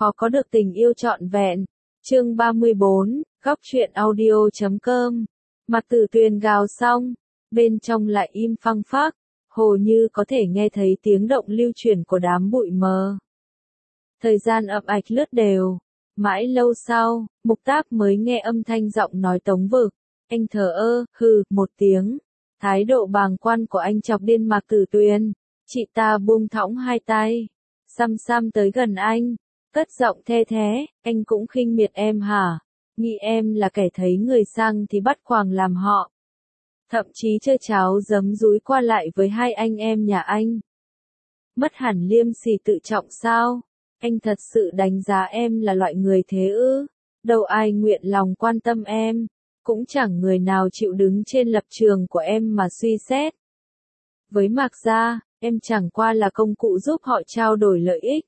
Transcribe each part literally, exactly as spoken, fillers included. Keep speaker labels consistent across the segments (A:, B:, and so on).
A: khó có được tình yêu trọn vẹn. Chương ba mươi bốn, góc truyện audio chấm com. Mạc Tử Tuyền gào xong, bên trong lại im phăng phắc, hồ như có thể nghe thấy tiếng động lưu chuyển của đám bụi mờ. Thời gian ậm ạch lướt đều, mãi lâu sau, Mục Táp mới nghe âm thanh giọng nói Tống Vực. Anh thờ ơ, hừ, một tiếng. Thái độ bàng quan của anh chọc điên Mạc Tử Tuyền. Chị ta buông thõng hai tay, xăm xăm tới gần anh, cất giọng the thế, anh cũng khinh miệt em hả? Nghĩ em là kẻ thấy người sang thì bắt khoàng làm họ. Thậm chí chơi cháo giấm dúi qua lại với hai anh em nhà anh. Mất hẳn liêm sỉ tự trọng sao? Anh thật sự đánh giá em là loại người thế ư? Đâu ai nguyện lòng quan tâm em, cũng chẳng người nào chịu đứng trên lập trường của em mà suy xét. Với Mạc gia, em chẳng qua là công cụ giúp họ trao đổi lợi ích.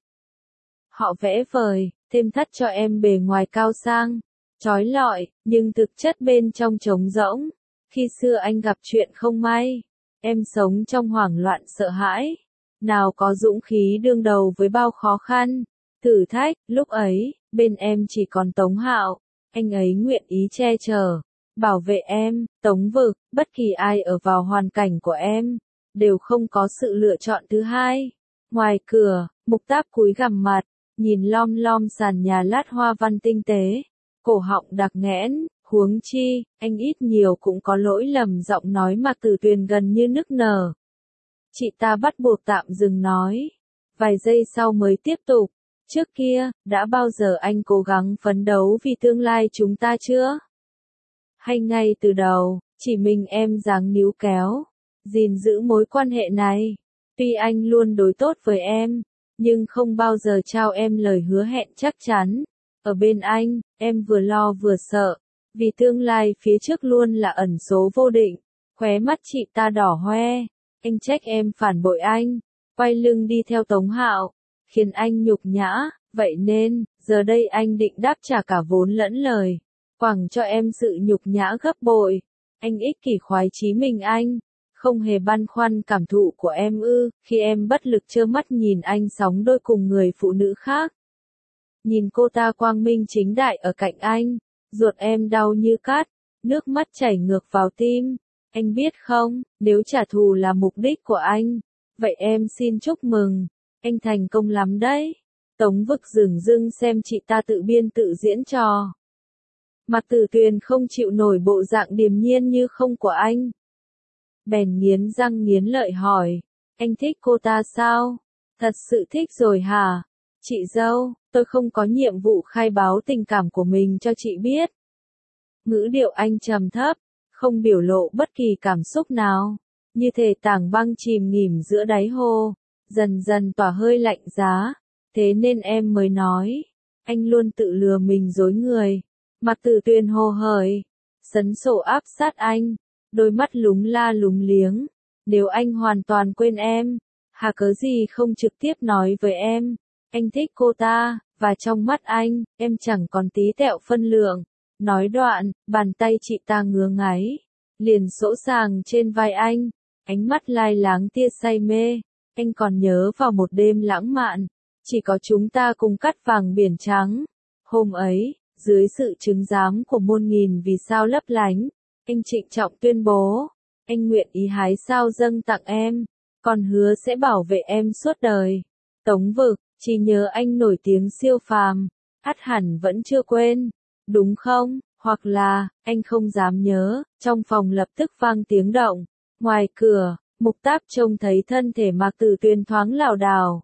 A: Họ vẽ vời, thêm thắt cho em bề ngoài cao sang, chói lọi, nhưng thực chất bên trong trống rỗng. Khi xưa anh gặp chuyện không may, em sống trong hoảng loạn sợ hãi, nào có dũng khí đương đầu với bao khó khăn, thử thách. Lúc ấy, bên em chỉ còn Tống Hạo, anh ấy nguyện ý che chở, bảo vệ em. Tống Vực, bất kỳ ai ở vào hoàn cảnh của em, đều không có sự lựa chọn thứ hai. Ngoài cửa, Mục Táp cúi gằm mặt, nhìn lom lom sàn nhà lát hoa văn tinh tế, cổ họng đặc nghẽn. Huống chi, anh ít nhiều cũng có lỗi lầm. Giọng nói Mạc Tử Tuyền gần như nức nở. Chị ta bắt buộc tạm dừng nói, vài giây sau mới tiếp tục. Trước kia, đã bao giờ anh cố gắng phấn đấu vì tương lai chúng ta chưa? Hay ngay từ đầu, chỉ mình em dáng níu kéo, gìn giữ mối quan hệ này? Tuy anh luôn đối tốt với em, nhưng không bao giờ trao em lời hứa hẹn chắc chắn. Ở bên anh, em vừa lo vừa sợ, vì tương lai phía trước luôn là ẩn số vô định. Khóe mắt chị ta đỏ hoe, anh trách em phản bội anh, quay lưng đi theo Tống Hạo, khiến anh nhục nhã. Vậy nên, giờ đây anh định đáp trả cả vốn lẫn lời, quẳng cho em sự nhục nhã gấp bội. Anh ích kỷ khoái chí mình anh, không hề băn khoăn cảm thụ của em ư? Khi em bất lực trơ mắt nhìn anh sóng đôi cùng người phụ nữ khác, nhìn cô ta quang minh chính đại ở cạnh anh, ruột em đau như cắt, nước mắt chảy ngược vào tim. Anh biết không, nếu trả thù là mục đích của anh, vậy em xin chúc mừng, anh thành công lắm đấy. Tống Vực dửng dưng xem chị ta tự biên tự diễn trò. Mạc Tử Tuyền không chịu nổi bộ dạng điềm nhiên như không của anh, bèn nghiến răng nghiến lợi hỏi, anh thích cô ta sao? Thật sự thích rồi hả? Chị dâu, tôi không có nhiệm vụ khai báo tình cảm của mình cho chị biết. Ngữ điệu anh trầm thấp, không biểu lộ bất kỳ cảm xúc nào, như thể tảng băng chìm nghỉm giữa đáy hồ, dần dần tỏa hơi lạnh giá. Thế nên em mới nói, anh luôn tự lừa mình dối người. Mạc Tử Tuyền hồ hởi, sấn sổ áp sát anh, đôi mắt lúng la lúng liếng. Nếu anh hoàn toàn quên em, hà cớ gì không trực tiếp nói với em, anh thích cô ta, và trong mắt anh, em chẳng còn tí tẹo phân lượng. Nói đoạn, bàn tay chị ta ngứa ngáy, liền sỗ sàng trên vai anh, ánh mắt lai láng tia say mê. Anh còn nhớ vào một đêm lãng mạn, chỉ có chúng ta cùng cắt vàng biển trắng. Hôm ấy, dưới sự chứng giám của muôn nghìn vì sao lấp lánh, anh trịnh trọng tuyên bố, anh nguyện ý hái sao dâng tặng em, còn hứa sẽ bảo vệ em suốt đời. Tống Vực, chỉ nhớ anh nổi tiếng siêu phàm, ắt hẳn vẫn chưa quên, đúng không? Hoặc là, anh không dám nhớ. Trong phòng lập tức vang tiếng động. Ngoài cửa, Mục Táp trông thấy thân thể Mạc Tử Tuyền thoáng lảo đảo.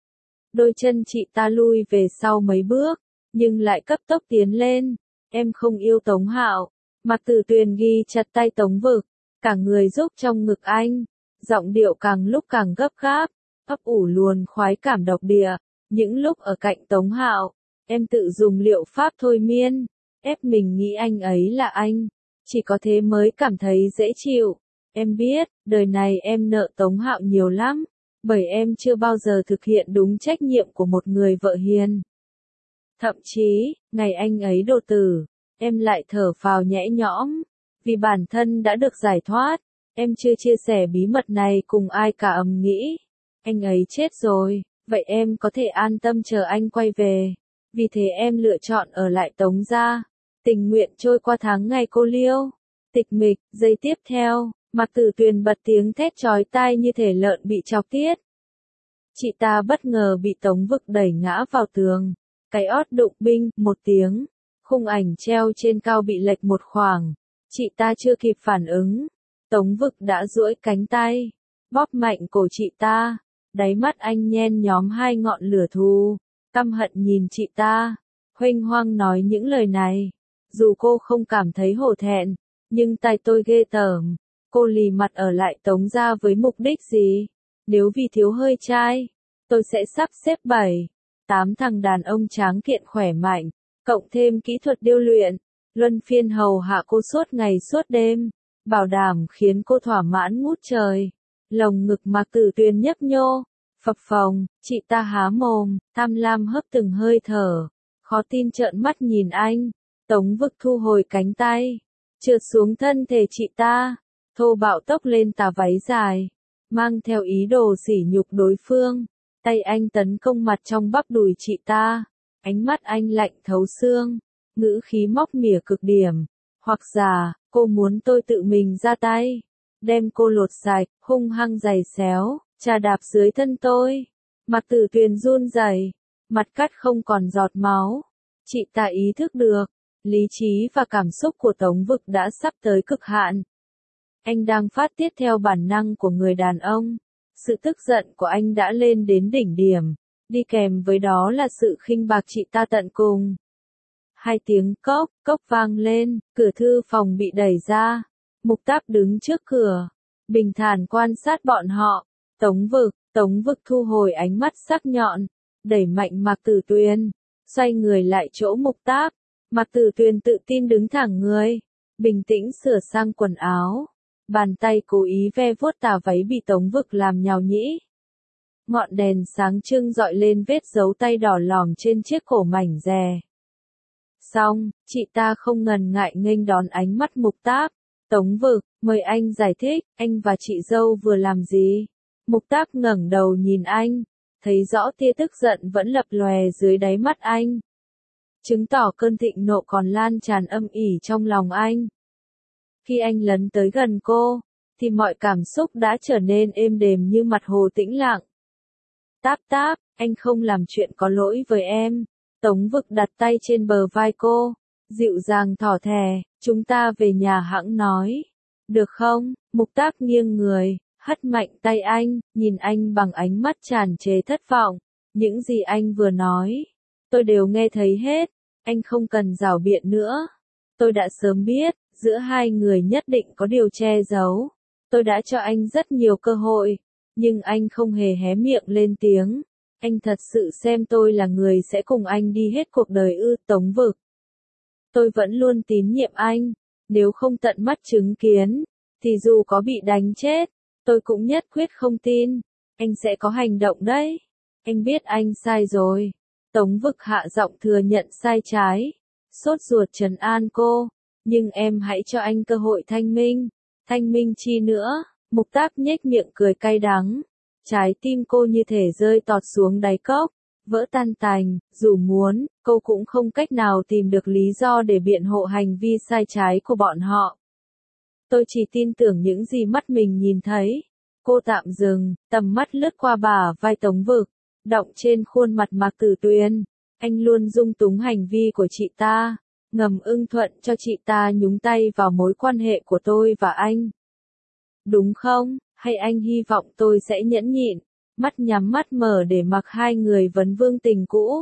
A: Đôi chân chị ta lui về sau mấy bước, nhưng lại cấp tốc tiến lên. Em không yêu Tống Hạo. Mạc Tử Tuyền ghi chặt tay Tống Vực, cả người rúc trong ngực anh, giọng điệu càng lúc càng gấp gáp, ấp ủ luồn khoái cảm độc địa. Những lúc ở cạnh Tống Hạo, em tự dùng liệu pháp thôi miên, ép mình nghĩ anh ấy là anh, chỉ có thế mới cảm thấy dễ chịu. Em biết, đời này em nợ Tống Hạo nhiều lắm, bởi em chưa bao giờ thực hiện đúng trách nhiệm của một người vợ hiền. Thậm chí, ngày anh ấy đột tử, em lại thở phào nhẹ nhõm, vì bản thân đã được giải thoát. Em chưa chia sẻ bí mật này cùng ai cả, ầm nghĩ, anh ấy chết rồi, vậy em có thể an tâm chờ anh quay về. Vì thế em lựa chọn ở lại Tống gia, tình nguyện trôi qua tháng ngày cô liêu. Tịch mịch, giây tiếp theo, Mạc Tử Tuyền bật tiếng thét chói tai như thể lợn bị chọc tiết. Chị ta bất ngờ bị Tống Vực đẩy ngã vào tường, cái ót đụng binh, một tiếng, khung ảnh treo trên cao bị lệch một khoảng, chị ta chưa kịp phản ứng, Tống Vực đã duỗi cánh tay, bóp mạnh cổ chị ta, đáy mắt anh nhen nhóm hai ngọn lửa thù, căm hận nhìn chị ta, huênh hoang nói những lời này, dù cô không cảm thấy hổ thẹn, nhưng tay tôi ghê tởm, cô lì mặt ở lại Tống gia với mục đích gì? Nếu vì thiếu hơi trai, tôi sẽ sắp xếp bảy, tám thằng đàn ông tráng kiện khỏe mạnh, cộng thêm kỹ thuật điêu luyện, luân phiên hầu hạ cô suốt ngày suốt đêm, bảo đảm khiến cô thỏa mãn ngút trời. Lồng ngực Mạc Tử Tuyền nhấp nhô, phập phồng, chị ta há mồm, tham lam hấp từng hơi thở, khó tin trợn mắt nhìn anh. Tống Vực thu hồi cánh tay, trượt xuống thân thể chị ta, thô bạo tốc lên tà váy dài, mang theo ý đồ sỉ nhục đối phương. Tay anh tấn công mặt trong bắp đùi chị ta, ánh mắt anh lạnh thấu xương, ngữ khí móc mỉa cực điểm. Hoặc giả, cô muốn tôi tự mình ra tay, đem cô lột sạch, hung hăng giày xéo, chà đạp dưới thân tôi. Mạc Tử Tuyền run rẩy, mặt cắt không còn giọt máu. Chị ta ý thức được, lý trí và cảm xúc của Tống Vực đã sắp tới cực hạn. Anh đang phát tiết theo bản năng của người đàn ông. Sự tức giận của anh đã lên đến đỉnh điểm, đi kèm với đó là sự khinh bạc chị ta tận cùng. Hai tiếng cốc, cốc vang lên, cửa thư phòng bị đẩy ra. Mục Táp đứng trước cửa, bình thản quan sát bọn họ. Tống Vực, Tống Vực thu hồi ánh mắt sắc nhọn, đẩy mạnh Mạc Tử Tuyền, xoay người lại chỗ Mục Táp. Mạc Tử Tuyền tự tin đứng thẳng người, bình tĩnh sửa sang quần áo. Bàn tay cố ý ve vuốt tà váy bị Tống Vực làm nhào nhĩ. Ngọn đèn sáng trưng dọi lên vết dấu tay đỏ lòm trên chiếc cổ mảnh dè. Xong, chị ta không ngần ngại nghênh đón ánh mắt Mục Táp. Tống Vực, mời anh giải thích, anh và chị dâu vừa làm gì? Mục Táp ngẩng đầu nhìn anh, thấy rõ tia tức giận vẫn lập lòe dưới đáy mắt anh. Chứng tỏ cơn thịnh nộ còn lan tràn âm ỉ trong lòng anh. Khi anh lấn tới gần cô, thì mọi cảm xúc đã trở nên êm đềm như mặt hồ tĩnh lặng. Táp Táp, anh không làm chuyện có lỗi với em. Tống Vực đặt tay trên bờ vai cô, dịu dàng thỏ thè, chúng ta về nhà hẵng nói. Được không? Mục Táp nghiêng người, hất mạnh tay anh, nhìn anh bằng ánh mắt tràn trề thất vọng. Những gì anh vừa nói, tôi đều nghe thấy hết, anh không cần rảo biện nữa. Tôi đã sớm biết, giữa hai người nhất định có điều che giấu. Tôi đã cho anh rất nhiều cơ hội, nhưng anh không hề hé miệng lên tiếng. Anh thật sự xem tôi là người sẽ cùng anh đi hết cuộc đời ư? Tống Vực. Tôi vẫn luôn tín nhiệm anh, nếu không tận mắt chứng kiến, thì dù có bị đánh chết, tôi cũng nhất quyết không tin, anh sẽ có hành động đấy. Anh biết anh sai rồi. Tống Vực hạ giọng thừa nhận sai trái, sốt ruột trấn an cô, nhưng em hãy cho anh cơ hội thanh minh. Thanh minh chi nữa? Mục Táp nhếch miệng cười cay đắng. Trái tim cô như thể rơi tọt xuống đáy cốc, vỡ tan tành, dù muốn, cô cũng không cách nào tìm được lý do để biện hộ hành vi sai trái của bọn họ. Tôi chỉ tin tưởng những gì mắt mình nhìn thấy. Cô tạm dừng, tầm mắt lướt qua bả vai Tống Vực, đọng trên khuôn mặt Mạc Tử Tuyền. Anh luôn dung túng hành vi của chị ta, ngầm ưng thuận cho chị ta nhúng tay vào mối quan hệ của tôi và anh. Đúng không? Hay anh hy vọng tôi sẽ nhẫn nhịn, mắt nhắm mắt mở để mặc hai người vấn vương tình cũ?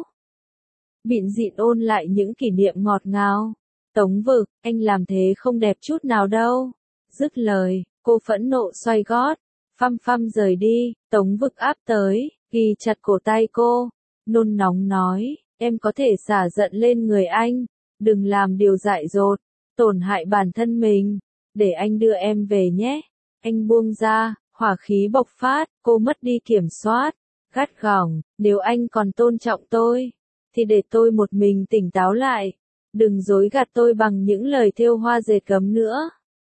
A: Bịn dịn ôn lại những kỷ niệm ngọt ngào. Tống Vực, anh làm thế không đẹp chút nào đâu. Dứt lời, cô phẫn nộ xoay gót, phăm phăm rời đi. Tống Vực áp tới, ghi chặt cổ tay cô, nôn nóng nói, em có thể xả giận lên người anh, đừng làm điều dại dột, tổn hại bản thân mình, để anh đưa em về nhé. Anh buông ra, hỏa khí bộc phát, cô mất đi kiểm soát, gắt gỏng, nếu anh còn tôn trọng tôi, thì để tôi một mình tỉnh táo lại, đừng dối gạt tôi bằng những lời thêu hoa dệt gấm nữa.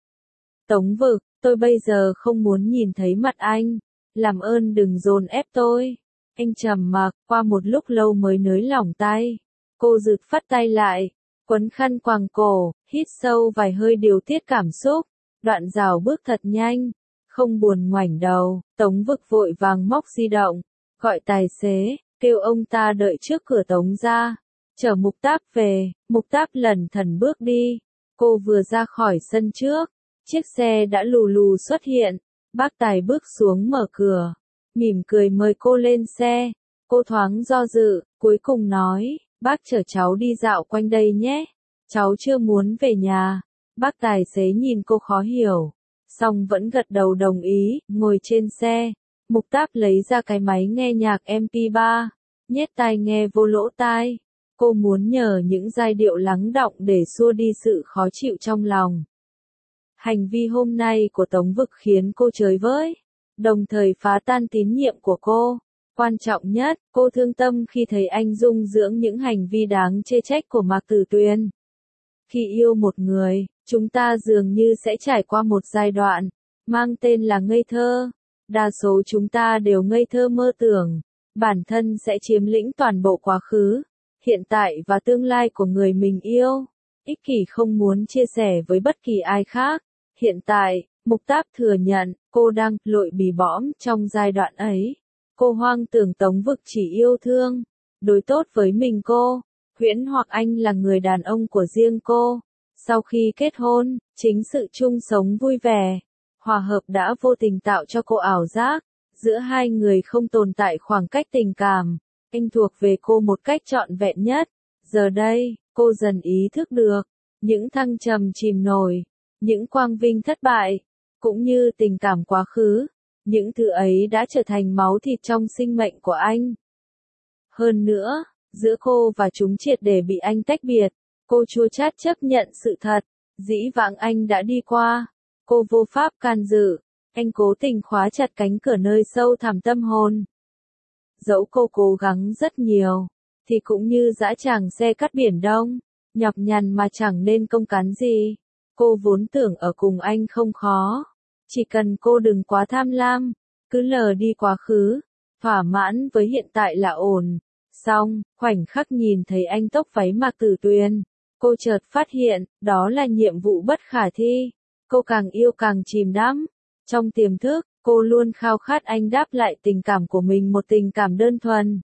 A: Tống Vực, tôi bây giờ không muốn nhìn thấy mặt anh, làm ơn đừng dồn ép tôi. Anh trầm mặc, qua một lúc lâu mới nới lỏng tay, Cô rụt phắt tay lại, quấn khăn quàng cổ, hít sâu vài hơi điều tiết cảm xúc, đoạn rào bước thật nhanh, không buồn ngoảnh đầu. Tống Vực vội vàng móc di động, gọi tài xế, kêu ông ta đợi trước cửa Tống ra, chở Mục Táp về. Mục Táp lẩn thẩn bước đi, cô vừa ra khỏi sân trước, chiếc xe đã lù lù xuất hiện, bác Tài bước xuống mở cửa, mỉm cười mời cô lên xe. Cô thoáng do dự, cuối cùng nói, bác chở cháu đi dạo quanh đây nhé, cháu chưa muốn về nhà. Bác tài xế nhìn cô khó hiểu, song vẫn gật đầu đồng ý. Ngồi trên xe, Mục Táp lấy ra cái máy nghe nhạc em pê ba, nhét tai nghe vô lỗ tai. Cô muốn nhờ những giai điệu lắng đọng để xua đi sự khó chịu trong lòng. Hành vi hôm nay của Tống Vực khiến cô chới với, đồng thời phá tan tín nhiệm của cô. Quan trọng nhất, cô thương tâm khi thấy anh dung dưỡng những hành vi đáng chê trách của Mạc Tử Tuyền. Khi yêu một người, chúng ta dường như sẽ trải qua một giai đoạn, mang tên là ngây thơ. Đa số chúng ta đều ngây thơ mơ tưởng, bản thân sẽ chiếm lĩnh toàn bộ quá khứ, hiện tại và tương lai của người mình yêu. Ích kỷ không muốn chia sẻ với bất kỳ ai khác. Hiện tại, Mục Táp thừa nhận, cô đang lội bì bõm trong giai đoạn ấy. Cô hoang tưởng Tống Vực chỉ yêu thương, đối tốt với mình cô, huyễn hoặc anh là người đàn ông của riêng cô. Sau khi kết hôn, chính sự chung sống vui vẻ, hòa hợp đã vô tình tạo cho cô ảo giác, giữa hai người không tồn tại khoảng cách tình cảm, anh thuộc về cô một cách trọn vẹn nhất. Giờ đây, cô dần ý thức được, những thăng trầm chìm nổi, những quang vinh thất bại, cũng như tình cảm quá khứ, những thứ ấy đã trở thành máu thịt trong sinh mệnh của anh. Hơn nữa, giữa cô và chúng triệt để bị anh tách biệt, cô chua chát chấp nhận sự thật, dĩ vãng anh đã đi qua, cô vô pháp can dự, anh cố tình khóa chặt cánh cửa nơi sâu thẳm tâm hồn. Dẫu cô cố gắng rất nhiều, thì cũng như dã tràng xe cắt biển Đông, nhọc nhằn mà chẳng nên công cán gì. Cô vốn tưởng ở cùng anh không khó, chỉ cần cô đừng quá tham lam, cứ lờ đi quá khứ, thỏa mãn với hiện tại là ổn. Xong, khoảnh khắc nhìn thấy anh tốc váy Mạc Tử Tuyền, cô chợt phát hiện, đó là nhiệm vụ bất khả thi. Cô càng yêu càng chìm đắm. Trong tiềm thức, cô luôn khao khát anh đáp lại tình cảm của mình, một tình cảm đơn thuần,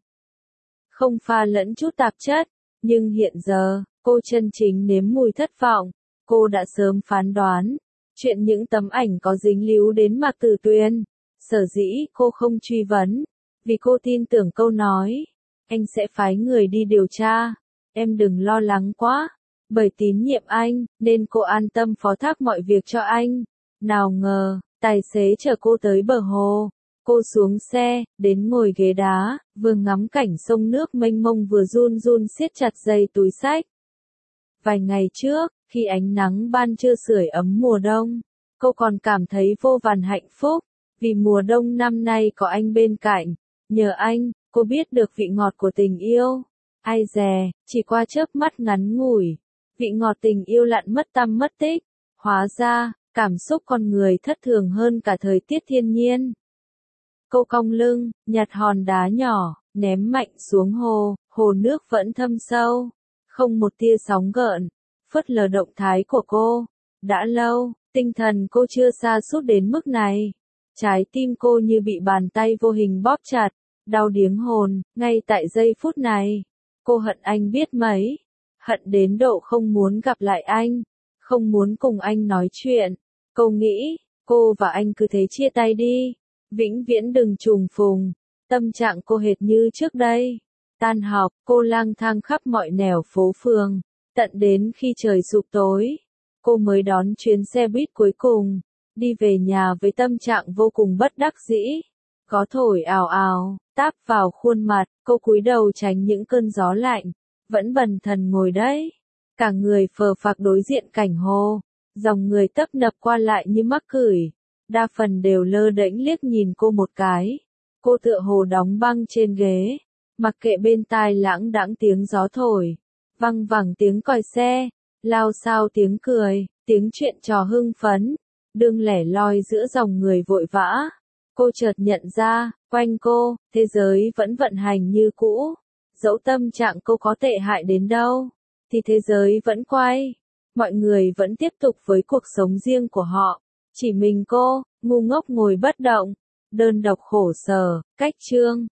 A: không pha lẫn chút tạp chất. Nhưng hiện giờ, cô chân chính nếm mùi thất vọng. Cô đã sớm phán đoán chuyện những tấm ảnh có dính líu đến Mạc Tử Tuyền. Sở dĩ cô không truy vấn, vì cô tin tưởng câu nói, anh sẽ phái người đi điều tra, em đừng lo lắng quá. Bởi tín nhiệm anh, nên cô an tâm phó thác mọi việc cho anh. Nào ngờ, tài xế chở cô tới bờ hồ. Cô xuống xe, đến ngồi ghế đá, vừa ngắm cảnh sông nước mênh mông vừa run run siết chặt dây túi xách. Vài ngày trước, khi ánh nắng ban trưa sưởi ấm mùa đông, cô còn cảm thấy vô vàn hạnh phúc, vì mùa đông năm nay có anh bên cạnh. Nhờ anh, cô biết được vị ngọt của tình yêu. Ai dè, chỉ qua chớp mắt ngắn ngủi, vị ngọt tình yêu lặn mất tăm mất tích. Hóa ra, cảm xúc con người thất thường hơn cả thời tiết thiên nhiên. Cô cong lưng, nhặt hòn đá nhỏ, ném mạnh xuống hồ, hồ nước vẫn thâm sâu, không một tia sóng gợn, phớt lờ động thái của cô. Đã lâu, tinh thần cô chưa sa sút đến mức này. Trái tim cô như bị bàn tay vô hình bóp chặt, đau điếng hồn. Ngay tại giây phút này, cô hận anh biết mấy, hận đến độ không muốn gặp lại anh, không muốn cùng anh nói chuyện. Cô nghĩ, cô và anh cứ thế chia tay đi, vĩnh viễn đừng trùng phùng. Tâm trạng cô hệt như trước đây. Tan học, cô lang thang khắp mọi nẻo phố phường, tận đến khi trời sụp tối, cô mới đón chuyến xe buýt cuối cùng, đi về nhà với tâm trạng vô cùng bất đắc dĩ. Gió thổi ào ào, táp vào khuôn mặt, cô cúi đầu tránh những cơn gió lạnh, vẫn bần thần ngồi đấy, cả người phờ phạc đối diện cảnh hồ, dòng người tấp nập qua lại như mắc cửi, đa phần đều lơ đễnh liếc nhìn cô một cái. Cô tựa hồ đóng băng trên ghế, mặc kệ bên tai lãng đãng tiếng gió thổi, văng vẳng tiếng còi xe, lao xao tiếng cười, tiếng chuyện trò hưng phấn, đương lẻ loi giữa dòng người vội vã. Cô chợt nhận ra, quanh cô, thế giới vẫn vận hành như cũ. dẫu tâm trạng cô có tệ hại đến đâu, thì thế giới vẫn quay. Mọi người vẫn tiếp tục với cuộc sống riêng của họ. Chỉ mình cô, ngu ngốc ngồi bất động, đơn độc khổ sở. Cách chương